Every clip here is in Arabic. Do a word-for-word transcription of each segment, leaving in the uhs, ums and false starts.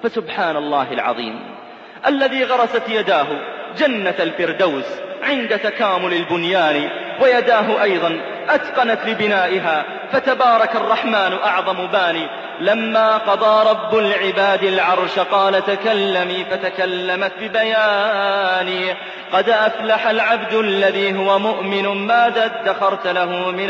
فسبحان الله العظيم الذي غرست يداه جنة الفردوس عند تكامل البنيان، ويداه أيضا أتقنت لبنائها، فتبارك الرحمن أعظم باني. لما قضى رب العباد العرش قال تكلمي، فتكلمت ببياني. قد أفلح العبد الذي هو مؤمن ماذا ادخرت له من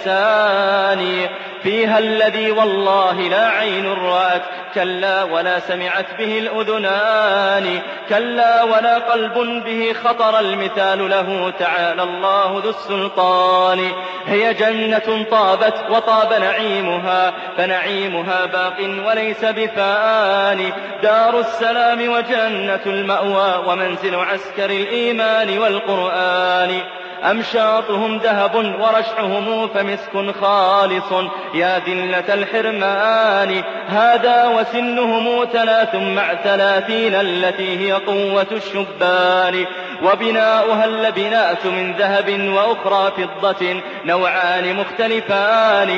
الإحسان. فيها الذي والله لا عين رأت، كلا ولا سمعت به الأذنان، كلا ولا قلب به خطر المثال له، تعالى الله ذو السلطان. هي جنة طابت وطاب نعيمها، فنعيمها باق وليس بفان، دار السلام وجنة المأوى، ومنزل عسكر الإيمان والقرآن. أمشاطهم ذهب ورشحهم فمسك خالص، يا ذلة الحرمان. هذا وسنهم ثلاث مع ثلاثين، التي هي قوة الشبان. وبناؤها اللبنات من ذهب وأخرى فضة، نوعان مختلفان.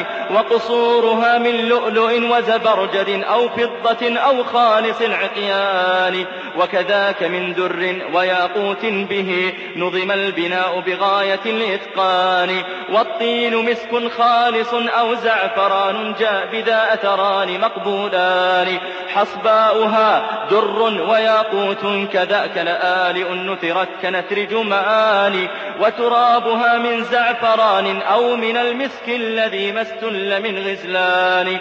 وقصورها من لؤلؤ وزبرجد أو فضة أو خالص العقيان. وكذاك من در وياقوت به نظم البناء بغاية الإتقان. والطين مسك خالص أو زعفران، جاء بذا أثران مقبولان. حصباؤها در وياقوت كذاك لآلئ نثرت كنثر جمان. وترابها من زعفران أو من المسك الذي ما استل من غزلان.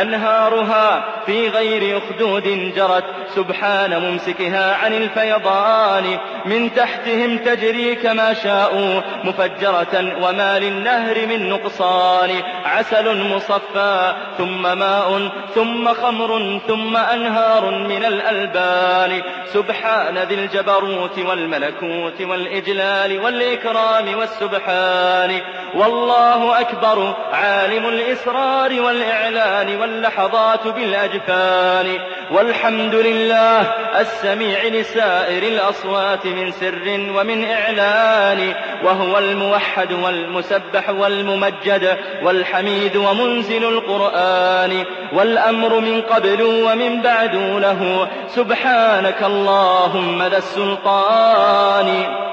أنهارها في غير أخدود جرت، سبحان ممسكها عن الفيضان. من تحتهم تجري كما شاءوا مفجرة، وما للنهر من نقصان. عسل مصفى ثم ماء ثم خمر ثم أنهار من الألبان. سبحان ذي الجبروت والملكوت والإجلال والإكرام والسبحان. والله أكبر عالم الإسرار والإعلان، واللحظات بالأجفان. والحمد لله السميع لسائر الأصوات من سر ومن إعلان. وهو الموحد والمسبح والممجد والحميد ومنزل القرآن. والأمر من قبل ومن بعد له، سبحانك اللهم ذا السلطان.